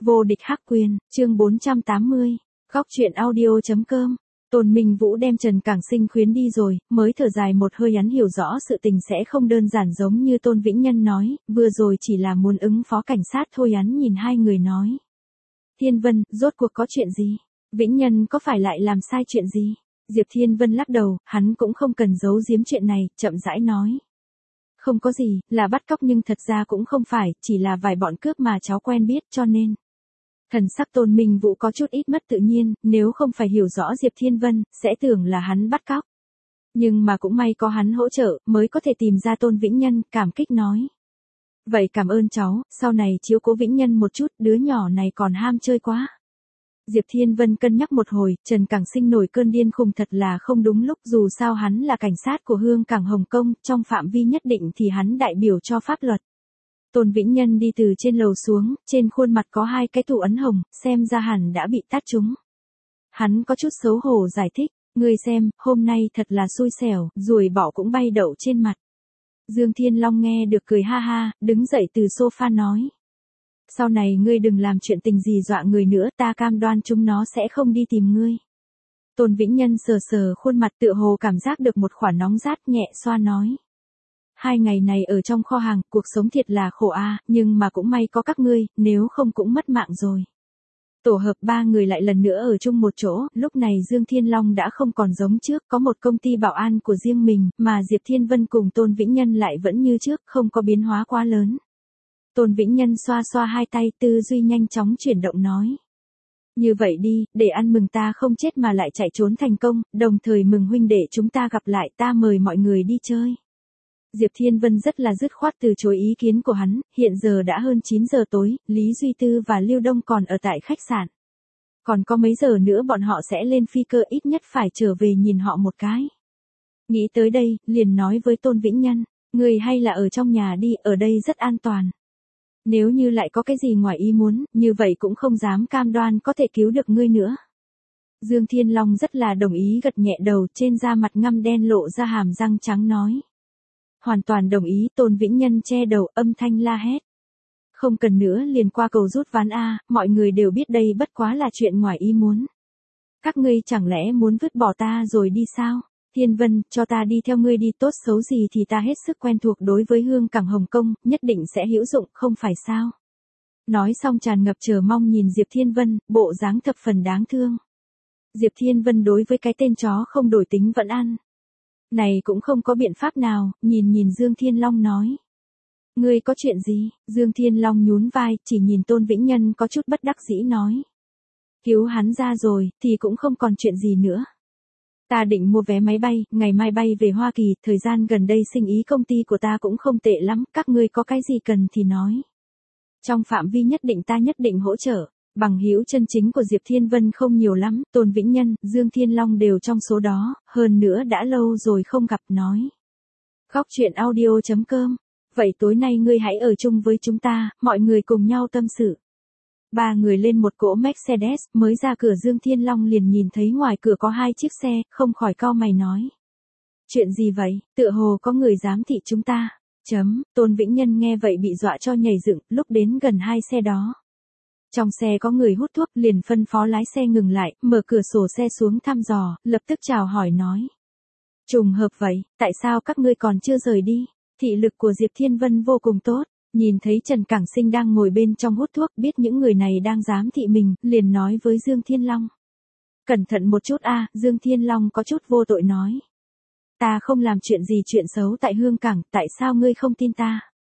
Vô địch hắc quyền, chương 480, góc truyện audio.com. Tôn Minh Vũ đem Trần Cảng Sinh khuyến đi rồi, mới thở dài một hơi, hắn hiểu rõ sự tình sẽ không đơn giản giống như Tôn Vĩnh Nhân nói, vừa rồi chỉ là muốn ứng phó cảnh sát thôi. Hắn nhìn hai người nói: Thiên Vân, rốt cuộc có chuyện gì? Vĩnh Nhân có phải lại làm sai chuyện gì? Diệp Thiên Vân lắc đầu, hắn cũng không cần giấu giếm chuyện này, chậm rãi nói: Không có gì, là bắt cóc nhưng thật ra cũng không phải, chỉ là vài bọn cướp mà cháu quen biết cho nên. Thần sắc Tôn Minh Vũ có chút ít mất tự nhiên, nếu không phải hiểu rõ Diệp Thiên Vân, sẽ tưởng là hắn bắt cóc. Nhưng mà cũng may có hắn hỗ trợ, mới có thể tìm ra Tôn Vĩnh Nhân, cảm kích nói: Vậy cảm ơn cháu, sau này chiếu cố Vĩnh Nhân một chút, đứa nhỏ này còn ham chơi quá. Diệp Thiên Vân cân nhắc một hồi, Trần Cảng Sinh nổi cơn điên khùng thật là không đúng lúc, dù sao hắn là cảnh sát của Hương Cảng Hồng Kông, trong phạm vi nhất định thì hắn đại biểu cho pháp luật. Tôn Vĩnh Nhân đi từ trên lầu xuống, trên khuôn mặt có hai cái thủ ấn hồng, xem ra hẳn đã bị tát trúng. Hắn có chút xấu hổ giải thích: Ngươi xem, hôm nay thật là xui xẻo, ruồi bọ cũng bay đậu trên mặt. Dương Thiên Long nghe được cười ha ha, đứng dậy từ sofa nói: Sau này ngươi đừng làm chuyện tình gì dọa người nữa, ta cam đoan chúng nó sẽ không đi tìm ngươi. Tôn Vĩnh Nhân sờ sờ khuôn mặt, tựa hồ cảm giác được một khoả nóng rát, nhẹ xoa nói: 2 ngày này ở trong kho hàng, cuộc sống thiệt là khổ a, nhưng mà cũng may có các ngươi, nếu không cũng mất mạng rồi. Tổ hợp 3 người lại lần nữa ở chung một chỗ, lúc này Dương Thiên Long đã không còn giống trước, có một công ty bảo an của riêng mình, mà Diệp Thiên Vân cùng Tôn Vĩnh Nhân lại vẫn như trước, không có biến hóa quá lớn. Tôn Vĩnh Nhân xoa xoa hai tay, tư duy nhanh chóng chuyển động nói: Như vậy đi, để ăn mừng ta không chết mà lại chạy trốn thành công, đồng thời mừng huynh đệ chúng ta gặp lại, ta mời mọi người đi chơi. Diệp Thiên Vân rất là dứt khoát từ chối ý kiến của hắn, hiện giờ đã hơn 9 giờ tối, Lý Duy Tư và Lưu Đông còn ở tại khách sạn. Còn có mấy giờ nữa bọn họ sẽ lên phi cơ, ít nhất phải trở về nhìn họ một cái. Nghĩ tới đây, liền nói với Tôn Vĩnh Nhân: Người hay là ở trong nhà đi, ở đây rất an toàn. Nếu như lại có cái gì ngoài ý muốn, như vậy cũng không dám cam đoan có thể cứu được ngươi nữa. Dương Thiên Long rất là đồng ý, gật nhẹ đầu, trên da mặt ngăm đen lộ ra hàm răng trắng nói: Hoàn toàn đồng ý. Tôn Vĩnh Nhân che đầu, âm thanh la hét: Không cần nữa, liền qua cầu rút ván a, mọi người đều biết đây bất quá là chuyện ngoài ý muốn. Các ngươi chẳng lẽ muốn vứt bỏ ta rồi đi sao? Thiên Vân, cho ta đi theo ngươi đi, tốt xấu gì thì ta hết sức quen thuộc, đối với Hương Cảng Hồng Kông, nhất định sẽ hữu dụng, không phải sao? Nói xong tràn ngập chờ mong nhìn Diệp Thiên Vân, bộ dáng thập phần đáng thương. Diệp Thiên Vân đối với cái tên chó không đổi tính vẫn ăn. Này cũng không có biện pháp nào, nhìn Dương Thiên Long nói: Ngươi có chuyện gì? Dương Thiên Long nhún vai, chỉ nhìn Tôn Vĩnh Nhân có chút bất đắc dĩ nói: Cứu hắn ra rồi, thì cũng không còn chuyện gì nữa. Ta định mua vé máy bay, ngày mai bay về Hoa Kỳ, thời gian gần đây sinh ý công ty của ta cũng không tệ lắm, các ngươi có cái gì cần thì nói. Trong phạm vi nhất định ta nhất định hỗ trợ. Bằng hữu chân chính của Diệp Thiên Vân không nhiều lắm, Tôn Vĩnh Nhân, Dương Thiên Long đều trong số đó, hơn nữa đã lâu rồi không gặp, nói: Góc truyện audio.com. Vậy tối nay ngươi hãy ở chung với chúng ta, mọi người cùng nhau tâm sự. 3 người lên một cỗ Mercedes, mới ra cửa Dương Thiên Long liền nhìn thấy ngoài cửa có 2 chiếc xe, không khỏi cau mày nói: Chuyện gì vậy, tựa hồ có người giám thị chúng ta. Tôn Vĩnh Nhân nghe vậy bị dọa cho nhảy dựng, lúc đến gần 2 xe đó. Trong xe có người hút thuốc, liền phân phó lái xe ngừng lại, mở cửa sổ xe xuống thăm dò, lập tức chào hỏi nói: Trùng hợp vậy, tại sao các ngươi còn chưa rời đi? Thị lực của Diệp Thiên Vân vô cùng tốt, nhìn thấy Trần Cảng Sinh đang ngồi bên trong hút thuốc, biết những người này đang giám thị mình, liền nói với Dương Thiên Long: Cẩn thận một chút a. Dương Thiên Long có chút vô tội nói: Ta không làm chuyện gì chuyện xấu tại Hương Cảng, tại sao ngươi không tin ta?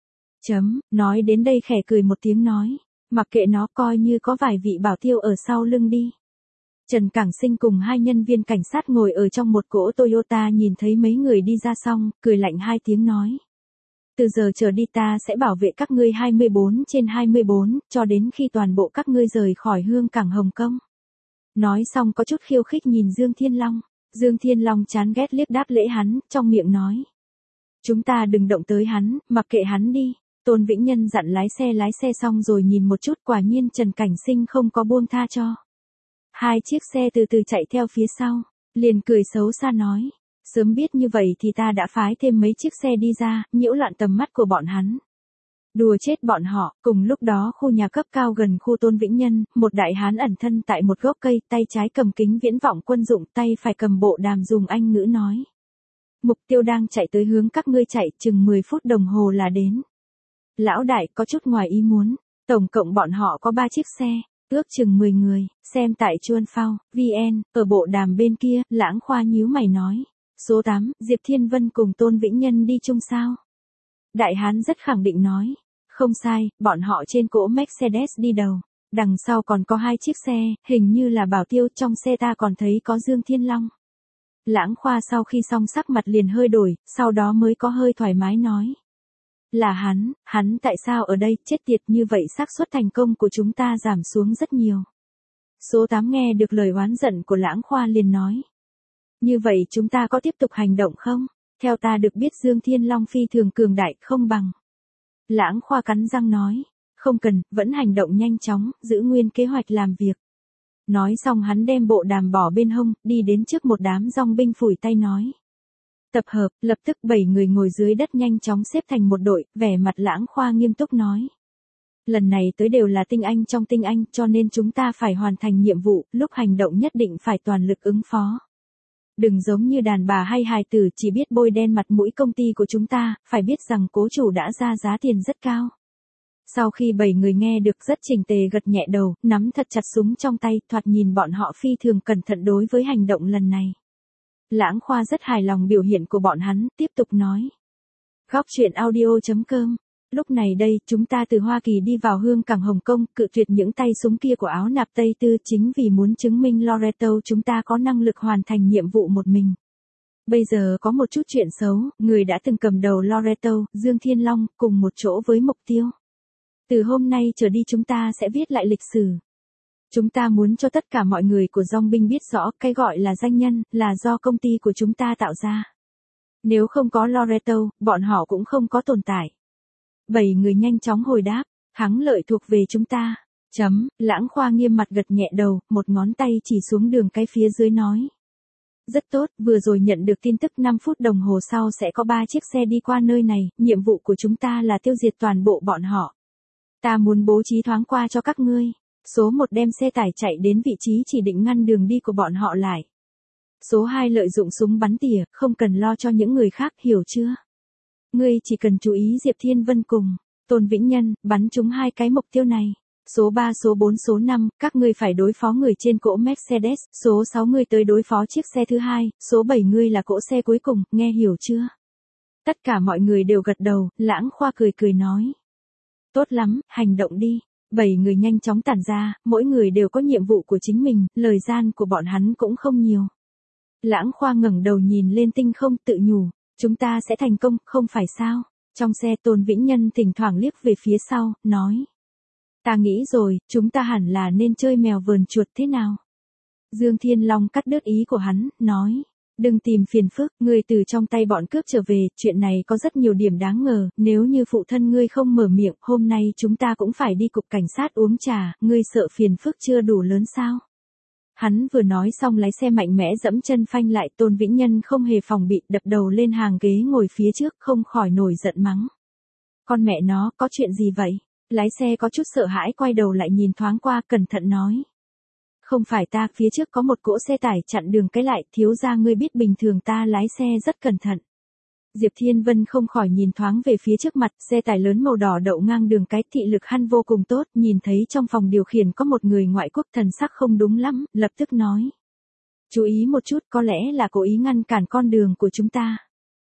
Nói đến đây khẽ cười một tiếng nói: Mặc kệ nó, coi như có vài vị bảo tiêu ở sau lưng đi. Trần Cảng Sinh cùng 2 nhân viên cảnh sát ngồi ở trong một cỗ Toyota, nhìn thấy mấy người đi ra xong, cười lạnh 2 tiếng nói: Từ giờ trở đi ta sẽ bảo vệ các ngươi 24/24, cho đến khi toàn bộ các ngươi rời khỏi Hương Cảng Hồng Kông. Nói xong có chút khiêu khích nhìn Dương Thiên Long. Dương Thiên Long chán ghét liếc đáp lễ hắn, trong miệng nói: Chúng ta đừng động tới hắn, mặc kệ hắn đi. Tôn Vĩnh Nhân dặn lái xe xong rồi nhìn một chút, quả nhiên Trần Cảnh Sinh không có buông tha cho. 2 chiếc xe từ từ chạy theo phía sau, liền cười xấu xa nói: Sớm biết như vậy thì ta đã phái thêm mấy chiếc xe đi ra, nhiễu loạn tầm mắt của bọn hắn. Đùa chết bọn họ, cùng lúc đó khu nhà cấp cao gần khu Tôn Vĩnh Nhân, một đại hán ẩn thân tại một gốc cây, tay trái cầm kính viễn vọng quân dụng, tay phải cầm bộ đàm dùng Anh ngữ nói. Mục tiêu đang chạy tới hướng các ngươi chạy, chừng 10 phút đồng hồ là đến. Lão đại có chút ngoài ý muốn, tổng cộng bọn họ có 3 chiếc xe, ước chừng 10 người, xem tại Chuan Phao, VN, ở bộ đàm bên kia, Lãng Khoa nhíu mày nói. Số 8, Diệp Thiên Vân cùng Tôn Vĩnh Nhân đi chung sao? Đại hán rất khẳng định nói. Không sai, bọn họ trên cỗ Mercedes đi đầu. Đằng sau còn có 2 chiếc xe, hình như là bảo tiêu, trong xe ta còn thấy có Dương Thiên Long. Lãng Khoa sau khi xong sắc mặt liền hơi đổi, sau đó mới có hơi thoải mái nói. Là hắn tại sao ở đây, chết tiệt, như vậy xác suất thành công của chúng ta giảm xuống rất nhiều. Số 8 nghe được lời oán giận của Lãng Khoa liền nói. Như vậy chúng ta có tiếp tục hành động không? Theo ta được biết Dương Thiên Long phi thường cường đại, không bằng. Lãng Khoa cắn răng nói. Không cần, vẫn hành động nhanh chóng, giữ nguyên kế hoạch làm việc. Nói xong hắn đem bộ đàm bỏ bên hông, đi đến trước một đám dong binh phủi tay nói. Tập hợp, lập tức 7 người ngồi dưới đất nhanh chóng xếp thành một đội, vẻ mặt Lãng Khoa nghiêm túc nói. Lần này tới đều là tinh anh trong tinh anh, cho nên chúng ta phải hoàn thành nhiệm vụ, lúc hành động nhất định phải toàn lực ứng phó. Đừng giống như đàn bà hay hài tử chỉ biết bôi đen mặt mũi công ty của chúng ta, phải biết rằng cố chủ đã ra giá tiền rất cao. Sau khi 7 người nghe được rất chỉnh tề gật nhẹ đầu, nắm thật chặt súng trong tay, thoạt nhìn bọn họ phi thường cẩn thận đối với hành động lần này. Lãng Khoa rất hài lòng biểu hiện của bọn hắn, tiếp tục nói. Góc truyện audio.com. Lúc này đây, chúng ta từ Hoa Kỳ đi vào hương cảng Hồng Kông, cự tuyệt những tay súng kia của áo nạp Tây Tư chính vì muốn chứng minh Loreto chúng ta có năng lực hoàn thành nhiệm vụ một mình. Bây giờ có một chút chuyện xấu, người đã từng cầm đầu Loreto, Dương Thiên Long, cùng một chỗ với mục tiêu. Từ hôm nay trở đi chúng ta sẽ viết lại lịch sử. Chúng ta muốn cho tất cả mọi người của dong binh biết rõ cái gọi là danh nhân, là do công ty của chúng ta tạo ra. Nếu không có Loreto, bọn họ cũng không có tồn tại. 7 người nhanh chóng hồi đáp, thắng lợi thuộc về chúng ta. Lãng Khoa nghiêm mặt gật nhẹ đầu, một ngón tay chỉ xuống đường cái phía dưới nói. Rất tốt, vừa rồi nhận được tin tức 5 phút đồng hồ sau sẽ có 3 chiếc xe đi qua nơi này, nhiệm vụ của chúng ta là tiêu diệt toàn bộ bọn họ. Ta muốn bố trí thoáng qua cho các ngươi. Số 1 đem xe tải chạy đến vị trí chỉ định ngăn đường đi của bọn họ lại. Số 2 lợi dụng súng bắn tỉa, không cần lo cho những người khác, hiểu chưa? Ngươi chỉ cần chú ý Diệp Thiên Vân cùng Tôn Vĩnh Nhân, bắn trúng 2 cái mục tiêu này. Số 3, số 4, số 5, các ngươi phải đối phó người trên cỗ Mercedes, số 6 ngươi tới đối phó chiếc xe thứ 2, số 7 ngươi là cỗ xe cuối cùng, nghe hiểu chưa? Tất cả mọi người đều gật đầu, Lãng Khoa cười cười nói. Tốt lắm, hành động đi. 7 người nhanh chóng tản ra, mỗi người đều có nhiệm vụ của chính mình, lời gian của bọn hắn cũng không nhiều. Lãng Khoa ngẩng đầu nhìn lên tinh không, tự nhủ, chúng ta sẽ thành công, không phải sao? Trong xe Tôn Vĩnh Nhân thỉnh thoảng liếc về phía sau, nói. Ta nghĩ rồi, chúng ta hẳn là nên chơi mèo vờn chuột thế nào? Dương Thiên Long cắt đứt ý của hắn, nói. Đừng tìm phiền phức, ngươi từ trong tay bọn cướp trở về, chuyện này có rất nhiều điểm đáng ngờ, nếu như phụ thân ngươi không mở miệng, hôm nay chúng ta cũng phải đi cục cảnh sát uống trà, ngươi sợ phiền phức chưa đủ lớn sao? Hắn vừa nói xong lái xe mạnh mẽ dẫm chân phanh lại, Tôn Vĩnh Nhân không hề phòng bị, đập đầu lên hàng ghế ngồi phía trước, không khỏi nổi giận mắng. Con mẹ nó, có chuyện gì vậy? Lái xe có chút sợ hãi quay đầu lại nhìn thoáng qua, cẩn thận nói. Không phải ta, phía trước có một cỗ xe tải chặn đường cái lại, thiếu gia ngươi biết bình thường ta lái xe rất cẩn thận. Diệp Thiên Vân không khỏi nhìn thoáng về phía trước mặt, xe tải lớn màu đỏ đậu ngang đường cái, thị lực hắn vô cùng tốt, nhìn thấy trong phòng điều khiển có một người ngoại quốc, thần sắc không đúng lắm, lập tức nói. Chú ý một chút, có lẽ là cố ý ngăn cản con đường của chúng ta.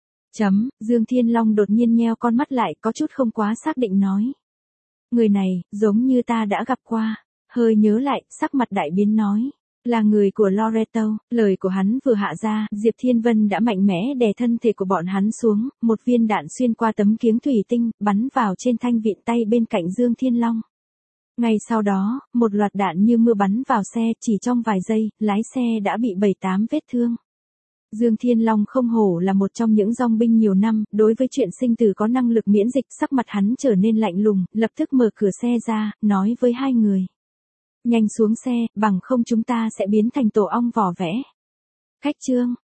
Dương Thiên Long đột nhiên nheo con mắt lại, có chút không quá xác định nói. Người này, giống như ta đã gặp qua. Hơi nhớ lại, sắc mặt đại biến nói. Là người của Loreto. Lời của hắn vừa hạ ra, Diệp Thiên Vân đã mạnh mẽ đè thân thể của bọn hắn xuống, một viên đạn xuyên qua tấm kiếng thủy tinh, bắn vào trên thanh vịn tay bên cạnh Dương Thiên Long. Ngay sau đó, một loạt đạn như mưa bắn vào xe, chỉ trong vài giây, lái xe đã bị 7-8 vết thương. Dương Thiên Long không hổ là một trong những dong binh nhiều năm, đối với chuyện sinh tử có năng lực miễn dịch, sắc mặt hắn trở nên lạnh lùng, lập tức mở cửa xe ra, nói với 2 người. Nhanh xuống xe, bằng không chúng ta sẽ biến thành tổ ong vỏ vẽ. Khách trương,